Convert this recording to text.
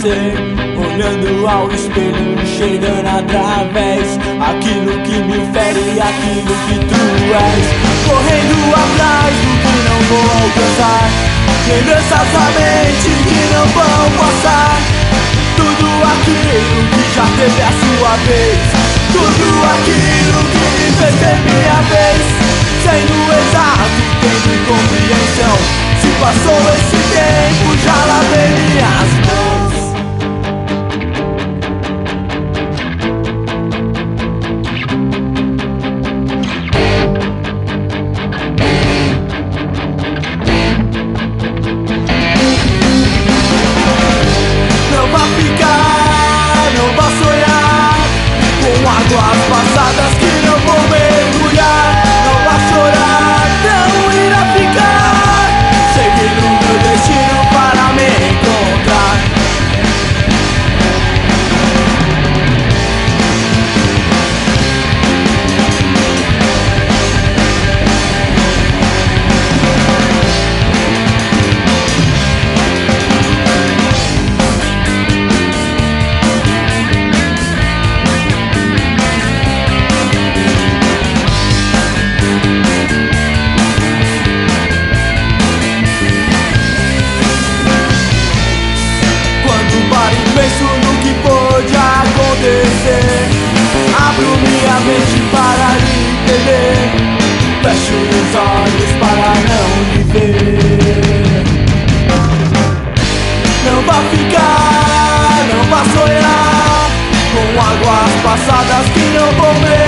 você, olhando ao espelho, enxergando através aquilo que me fere e aquilo que tu és, correndo atrás do que não vou alcançar, lembranças na mente que não vão passar, tudo aquilo que já teve a sua vez, tudo aquilo que me fez ter minha vez, sendo exato, tendo compreensão. Se passou esse tempo, já lavei minhas mãos. Não vá ficar, não vá sonhar com águas passadas que não vou mergulhar. Não vá chorar, não irá ficar seguindo meu destino para me encontrar. Penso no que pode acontecer, abro minha mente para entender, fecho os olhos para não me ver. Não vá ficar, não vá sonhar com águas passadas que não vou ver.